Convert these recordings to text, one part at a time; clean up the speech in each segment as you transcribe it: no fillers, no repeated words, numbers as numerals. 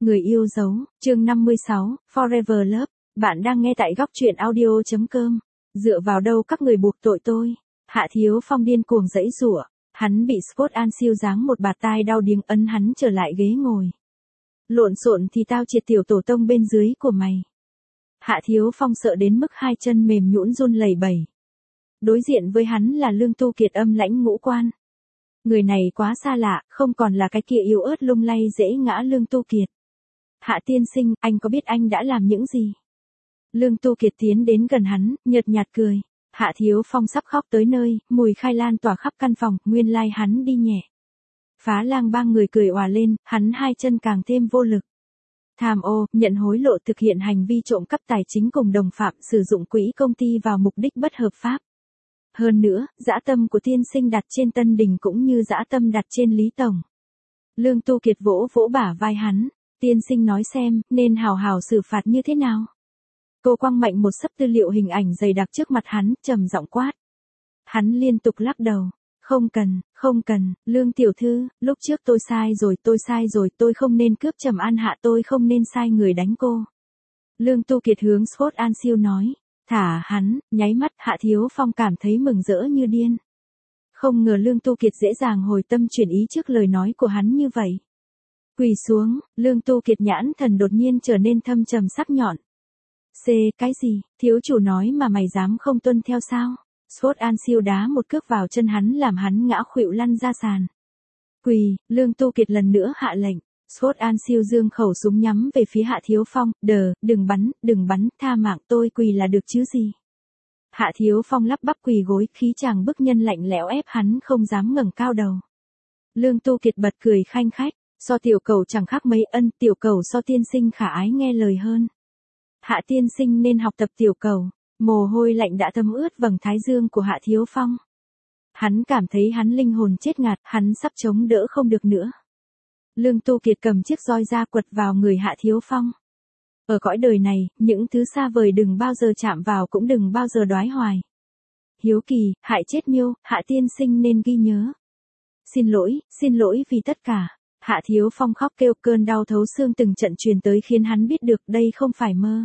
Người yêu dấu, chương 56, Forever Love, bạn đang nghe tại góc truyện audio.com. Dựa vào đâu các người buộc tội tôi? Hạ Thiếu Phong điên cuồng giãy giụa, hắn bị Scott An siêu giáng một bạt tai đau điếng ấn hắn trở lại ghế ngồi. Lộn xộn thì tao triệt tiểu tổ tông bên dưới của mày. Hạ Thiếu Phong sợ đến mức hai chân mềm nhũn run lẩy bẩy. Đối diện với hắn là Lương Tu Kiệt âm lãnh ngũ quan. Người này quá xa lạ, không còn là cái kia yếu ớt lung lay dễ ngã Lương Tu Kiệt. Hạ tiên sinh, anh có biết anh đã làm những gì? Lương Tu Kiệt tiến đến gần hắn, nhợt nhạt cười. Hạ Thiếu Phong sắp khóc tới nơi, mùi khai lan tỏa khắp căn phòng, nguyên lai hắn đi nhẹ. Phá lang ba người cười òa lên, hắn hai chân càng thêm vô lực. Tham ô, nhận hối lộ thực hiện hành vi trộm cắp tài chính cùng đồng phạm sử dụng quỹ công ty vào mục đích bất hợp pháp. Hơn nữa, dã tâm của tiên sinh đặt trên Tân Đình cũng như dã tâm đặt trên Lý Tổng. Lương Tu Kiệt vỗ vỗ bả vai hắn, tiên sinh nói xem, nên hào hào xử phạt như thế nào? Cô quăng mạnh một sấp tư liệu hình ảnh dày đặc trước mặt hắn, trầm giọng quát. Hắn liên tục lắc đầu. Không cần, Lương tiểu thư, lúc trước tôi sai rồi, tôi không nên cướp Trầm An Hạ, tôi không nên sai người đánh cô. Lương Tu Kiệt hướng Scott An siêu nói. Thả hắn, nháy mắt Hạ Thiếu Phong cảm thấy mừng rỡ như điên. Không ngờ Lương Tu Kiệt dễ dàng hồi tâm chuyển ý trước lời nói của hắn như vậy. Quỳ xuống, Lương Tu Kiệt nhãn thần đột nhiên trở nên thâm trầm sắc nhọn. Cái gì, thiếu chủ nói mà mày dám không tuân theo sao? Scott An siêu đá một cước vào chân hắn làm hắn ngã khuỵu lăn ra sàn. Quỳ, Lương Tu Kiệt lần nữa hạ lệnh. Scott An siêu dương khẩu súng nhắm về phía Hạ Thiếu Phong, đừng bắn, tha mạng tôi quỳ là được chứ gì. Hạ Thiếu Phong lắp bắp quỳ gối, khí chàng bức nhân lạnh lẽo ép hắn không dám ngẩng cao đầu. Lương Tu Kiệt bật cười khanh khách, so tiểu cầu chẳng khác mấy, tiểu cầu so tiên sinh khả ái nghe lời hơn. Hạ tiên sinh nên học tập tiểu cầu. Mồ hôi lạnh đã thấm ướt vầng thái dương của Hạ Thiếu Phong. Hắn cảm thấy hắn linh hồn chết ngạt, hắn sắp chống đỡ không được nữa. Lương Tu Kiệt cầm chiếc roi ra quật vào người Hạ Thiếu Phong. Ở cõi đời này, những thứ xa vời đừng bao giờ chạm vào cũng đừng bao giờ đoái hoài. Hiếu kỳ, hại chết miêu, Hạ tiên sinh nên ghi nhớ. Xin lỗi vì tất cả. Hạ Thiếu Phong khóc kêu, cơn đau thấu xương từng trận truyền tới khiến hắn biết được đây không phải mơ.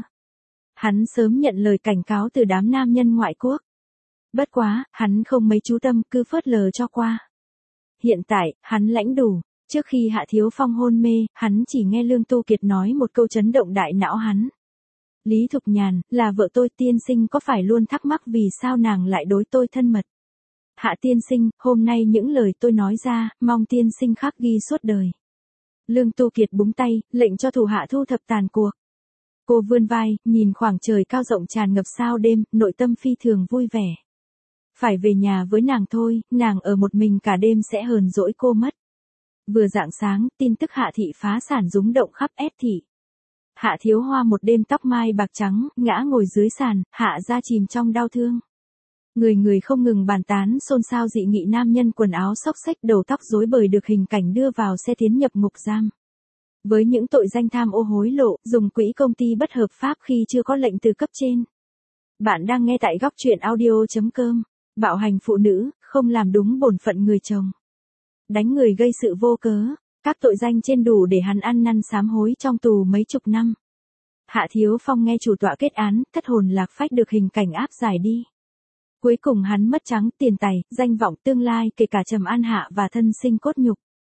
Hắn sớm nhận lời cảnh cáo từ đám nam nhân ngoại quốc. Bất quá, hắn không mấy chú tâm, cứ phớt lờ cho qua. Hiện tại, hắn lãnh đủ. Trước khi Hạ Thiếu Phong hôn mê, hắn chỉ nghe Lương Tu Kiệt nói một câu chấn động đại não hắn. Lý Thục Nhàn, là vợ tôi, tiên sinh có phải luôn thắc mắc vì sao nàng lại đối tôi thân mật? Hạ tiên sinh, hôm nay những lời tôi nói ra, mong tiên sinh khắc ghi suốt đời. Lương Tu Kiệt búng tay, lệnh cho thủ hạ thu thập tàn cuộc. Cô vươn vai, nhìn khoảng trời cao rộng tràn ngập sao đêm, nội tâm phi thường vui vẻ. Phải về nhà với nàng thôi, nàng ở một mình cả đêm sẽ hờn dỗi cô mất. Vừa rạng sáng, tin tức Hạ thị phá sản rúng động khắp S thị. Hạ Thiếu Hoa một đêm tóc mai bạc trắng, ngã ngồi dưới sàn, Hạ ra chìm trong đau thương. Người không ngừng bàn tán xôn xao dị nghị nam nhân quần áo xốc xếch đầu tóc rối bời được hình cảnh đưa vào xe tiến nhập ngục giam. Với những tội danh tham ô hối lộ, dùng quỹ công ty bất hợp pháp khi chưa có lệnh từ cấp trên. Bạn đang nghe tại góc truyện audio.com. Bạo hành phụ nữ, không làm đúng bổn phận người chồng. Đánh người gây sự vô cớ, các tội danh trên đủ để hắn ăn năn sám hối trong tù mấy chục năm. Hạ Thiếu Phong nghe chủ tọa kết án, thất hồn lạc phách được hình cảnh áp giải đi. Cuối cùng hắn mất trắng, tiền tài, danh vọng, tương lai, kể cả Trầm An Hạ và thân sinh cốt nhục.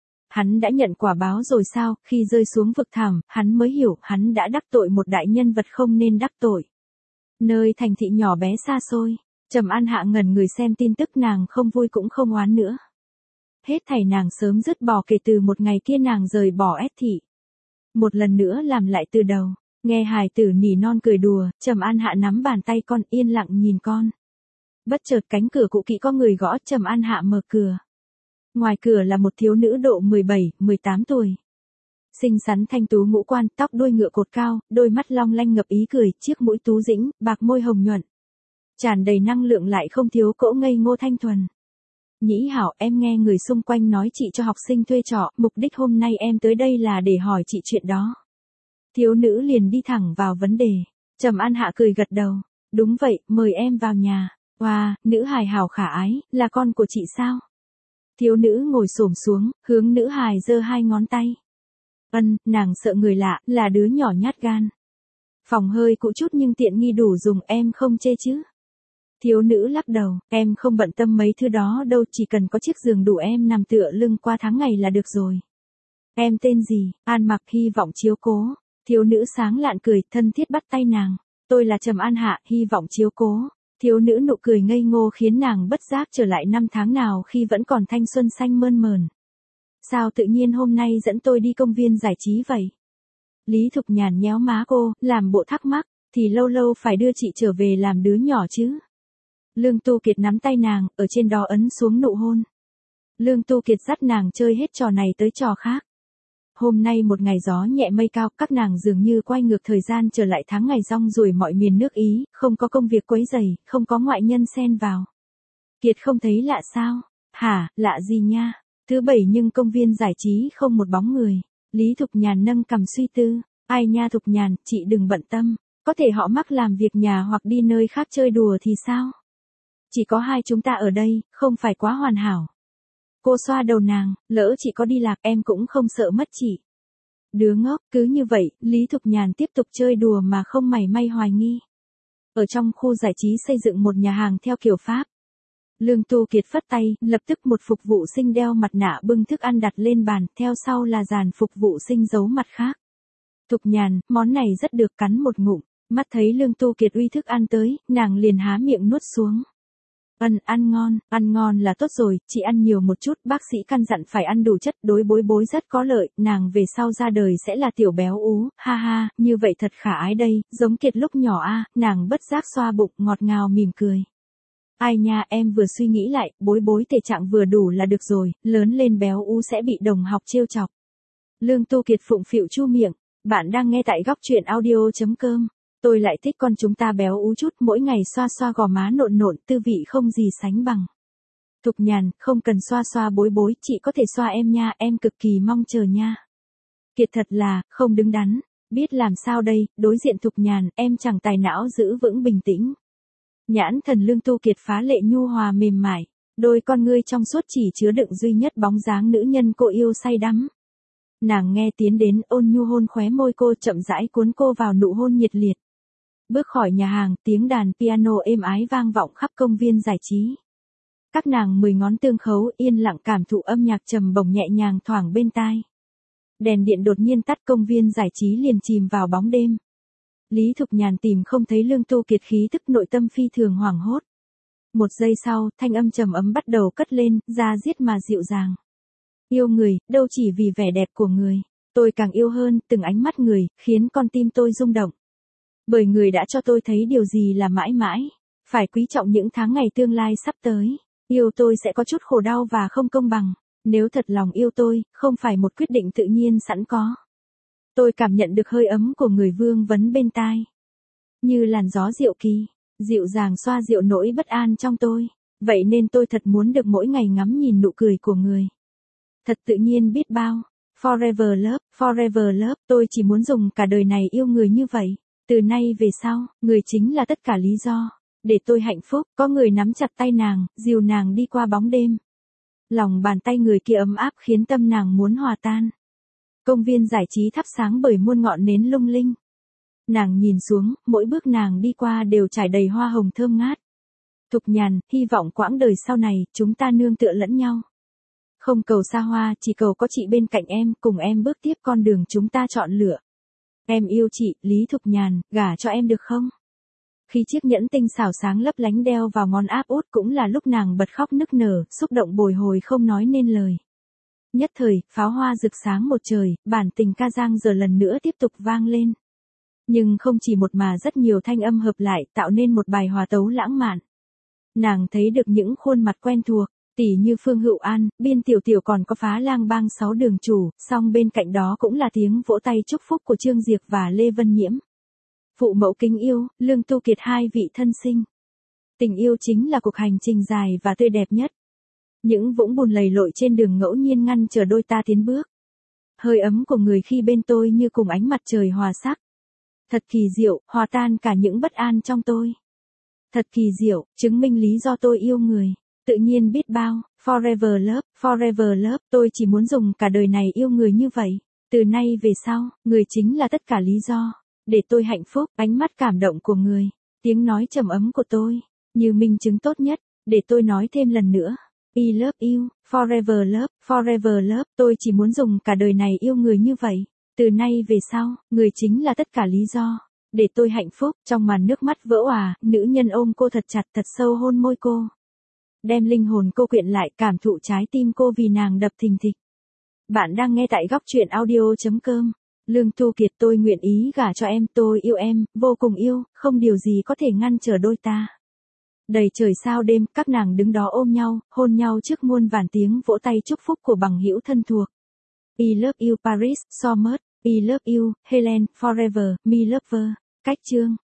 Hắn đã nhận quả báo rồi sao? Khi rơi xuống vực thẳm, hắn mới hiểu hắn đã đắc tội một đại nhân vật không nên đắc tội. Nơi thành thị nhỏ bé xa xôi, Trầm An Hạ ngẩn người xem tin tức, nàng không vui cũng không oán nữa. Hết thảy nàng sớm dứt bỏ kể từ một ngày kia nàng rời bỏ S thị. Một lần nữa làm lại từ đầu, nghe hài tử nỉ non cười đùa, Trầm An Hạ nắm bàn tay con yên lặng nhìn con. Bất chợt cánh cửa cũ kỹ có người gõ, Trầm An Hạ mở cửa. Ngoài cửa là một thiếu nữ độ 17, 18 tuổi. Xinh xắn thanh tú ngũ quan, tóc đuôi ngựa cột cao, đôi mắt long lanh ngập ý cười, chiếc mũi tú dĩnh, bạc môi hồng nhuận. Tràn đầy năng lượng lại không thiếu cỗ ngây ngô thanh thuần. Nhĩ Hảo, em nghe người xung quanh nói chị cho học sinh thuê trọ, mục đích hôm nay em tới đây là để hỏi chị chuyện đó. Thiếu nữ liền đi thẳng vào vấn đề. Trầm An Hạ cười gật đầu. Đúng vậy, mời em vào nhà. Wow, nữ hài hảo khả ái, là con của chị sao? Thiếu nữ ngồi xổm xuống, hướng nữ hài giơ hai ngón tay. Nàng sợ người lạ, là đứa nhỏ nhát gan. Phòng hơi cũ chút nhưng tiện nghi đủ dùng, em không chê chứ. Thiếu nữ lắc đầu, em không bận tâm mấy thứ đó đâu, chỉ cần có chiếc giường đủ em nằm tựa lưng qua tháng ngày là được rồi. Em tên gì? An Mặc, hy vọng chiếu cố. Thiếu nữ sáng lạn cười, thân thiết bắt tay nàng. Tôi là Trầm An Hạ, hy vọng chiếu cố. Thiếu nữ nụ cười ngây ngô khiến nàng bất giác trở lại năm tháng nào khi vẫn còn thanh xuân xanh mơn mởn. Sao tự nhiên hôm nay dẫn tôi đi công viên giải trí vậy? Lý Thục Nhàn nhéo má cô, làm bộ thắc mắc, thì lâu lâu phải đưa chị trở về làm đứa nhỏ chứ. Lương Tu Kiệt nắm tay nàng, ở trên đó ấn xuống nụ hôn. Lương Tu Kiệt dắt nàng chơi hết trò này tới trò khác. Hôm nay một ngày gió nhẹ mây cao, các nàng dường như quay ngược thời gian trở lại tháng ngày rong ruổi mọi miền nước Ý, không có công việc quấy rầy, không có ngoại nhân xen vào. Kiệt không thấy lạ sao? Hả, lạ gì nha? Thứ bảy nhưng công viên giải trí không một bóng người. Lý Thục Nhàn nâng cằm suy tư. Ai nha Thục Nhàn, chị đừng bận tâm. Có thể họ mắc làm việc nhà hoặc đi nơi khác chơi đùa thì sao? Chỉ có hai chúng ta ở đây, không phải quá hoàn hảo. Cô xoa đầu nàng, lỡ chị có đi lạc em cũng không sợ mất chị. Đứa ngốc, cứ như vậy, Lý Thục Nhàn tiếp tục chơi đùa mà không mảy may hoài nghi. Ở trong khu giải trí xây dựng một nhà hàng theo kiểu Pháp. Lương Tu Kiệt phất tay, lập tức một phục vụ sinh đeo mặt nạ bưng thức ăn đặt lên bàn, theo sau là dàn phục vụ sinh giấu mặt khác. Thục Nhàn, món này rất được, cắn một ngụm, mắt thấy Lương Tu Kiệt uy thức ăn tới, nàng liền há miệng nuốt xuống. Ăn ngon là tốt rồi, chị ăn nhiều một chút, bác sĩ căn dặn phải ăn đủ chất, đối bối bối rất có lợi, nàng về sau ra đời sẽ là tiểu béo ú, ha ha, như vậy thật khả ái đây, giống Kiệt lúc nhỏ a, nàng bất giác xoa bụng, ngọt ngào mỉm cười. Ai nha, em vừa suy nghĩ lại, bối bối thể trạng vừa đủ là được rồi, lớn lên béo ú sẽ bị đồng học trêu chọc. Lương Tu Kiệt phụng phịu chu miệng, bạn đang nghe tại góc truyện audio.com. Tôi lại thích con chúng ta béo ú chút, mỗi ngày xoa xoa gò má nộn nộn, tư vị không gì sánh bằng. Thục Nhàn, không cần xoa xoa bối bối, chị có thể xoa em nha, em cực kỳ mong chờ nha. Kiệt thật là, không đứng đắn, biết làm sao đây, đối diện Thục Nhàn, em chẳng tài não giữ vững bình tĩnh. Nhãn thần Lương Tu Kiệt phá lệ nhu hòa mềm mại, đôi con ngươi trong suốt chỉ chứa đựng duy nhất bóng dáng nữ nhân cô yêu say đắm. Nàng nghe tiến đến, ôn nhu hôn khóe môi cô, chậm rãi cuốn cô vào nụ hôn nhiệt liệt. Bước khỏi nhà hàng, tiếng đàn piano êm ái vang vọng khắp công viên giải trí. Các nàng 10 ngón tương khấu, yên lặng cảm thụ âm nhạc trầm bổng nhẹ nhàng thoảng bên tai. Đèn điện đột nhiên tắt, công viên giải trí liền chìm vào bóng đêm. Lý Thục Nhàn tìm không thấy Lương Tu Kiệt, khí tức nội tâm phi thường hoảng hốt. Một giây sau, thanh âm trầm ấm bắt đầu cất lên, da diết mà dịu dàng. Yêu người, đâu chỉ vì vẻ đẹp của người. Tôi càng yêu hơn, từng ánh mắt người, khiến con tim tôi rung động. Bởi người đã cho tôi thấy điều gì là mãi mãi. Phải quý trọng những tháng ngày tương lai sắp tới. Yêu tôi sẽ có chút khổ đau và không công bằng. Nếu thật lòng yêu tôi, không phải một quyết định tự nhiên sẵn có. Tôi cảm nhận được hơi ấm của người vương vấn bên tai. Như làn gió diệu kỳ, dịu dàng xoa dịu nỗi bất an trong tôi. Vậy nên tôi thật muốn được mỗi ngày ngắm nhìn nụ cười của người. Thật tự nhiên biết bao. Forever love, tôi chỉ muốn dùng cả đời này yêu người như vậy. Từ nay về sau, người chính là tất cả lý do. Để tôi hạnh phúc, có người nắm chặt tay nàng, dìu nàng đi qua bóng đêm. Lòng bàn tay người kia ấm áp khiến tâm nàng muốn hòa tan. Công viên giải trí thắp sáng bởi muôn ngọn nến lung linh. Nàng nhìn xuống, mỗi bước nàng đi qua đều trải đầy hoa hồng thơm ngát. Thục Nhàn, hy vọng quãng đời sau này, chúng ta nương tựa lẫn nhau. Không cầu xa hoa, chỉ cầu có chị bên cạnh em, cùng em bước tiếp con đường chúng ta chọn lựa. Em yêu chị, Lý Thục Nhàn, gả cho em được không? Khi chiếc nhẫn tinh xảo sáng lấp lánh đeo vào ngón áp út cũng là lúc nàng bật khóc nức nở, xúc động bồi hồi không nói nên lời. Nhất thời, pháo hoa rực sáng một trời, bản tình ca giang giờ lần nữa tiếp tục vang lên. Nhưng không chỉ một mà rất nhiều thanh âm hợp lại tạo nên một bài hòa tấu lãng mạn. Nàng thấy được những khuôn mặt quen thuộc, tỷ như Phương Hữu An, Biên Tiểu Tiểu còn có Phá Lang Bang 6 đường chủ, song bên cạnh đó cũng là tiếng vỗ tay chúc phúc của Trương Diệp và Lê Vân Nhiễm. Phụ mẫu kính yêu, Lương Tu Kiệt hai vị thân sinh. Tình yêu chính là cuộc hành trình dài và tươi đẹp nhất. Những vũng bùn lầy lội trên đường ngẫu nhiên ngăn chờ đôi ta tiến bước. Hơi ấm của người khi bên tôi như cùng ánh mặt trời hòa sắc. Thật kỳ diệu, hòa tan cả những bất an trong tôi. Thật kỳ diệu, chứng minh lý do tôi yêu người. Tự nhiên biết bao, forever love, tôi chỉ muốn dùng cả đời này yêu người như vậy. Từ nay về sau, người chính là tất cả lý do. Để tôi hạnh phúc, ánh mắt cảm động của người. Tiếng nói trầm ấm của tôi. Như minh chứng tốt nhất. Để tôi nói thêm lần nữa. I love you, forever love. Tôi chỉ muốn dùng cả đời này yêu người như vậy. Từ nay về sau, người chính là tất cả lý do. Để tôi hạnh phúc, trong màn nước mắt vỡ òa, nữ nhân ôm cô thật chặt thật sâu hôn môi cô. Đem linh hồn cô quyện lại, cảm thụ trái tim cô vì nàng đập thình thịch. Bạn đang nghe tại góc truyện audio.com. Lương Thu Kiệt, tôi nguyện ý gả cho em, tôi yêu em, vô cùng yêu, không điều gì có thể ngăn trở đôi ta. Đầy trời sao đêm, các nàng đứng đó ôm nhau, hôn nhau trước muôn vàn tiếng vỗ tay chúc phúc của bằng hữu thân thuộc. I love you Paris, so much, I love you, Helen, forever, me lover. Cách chương.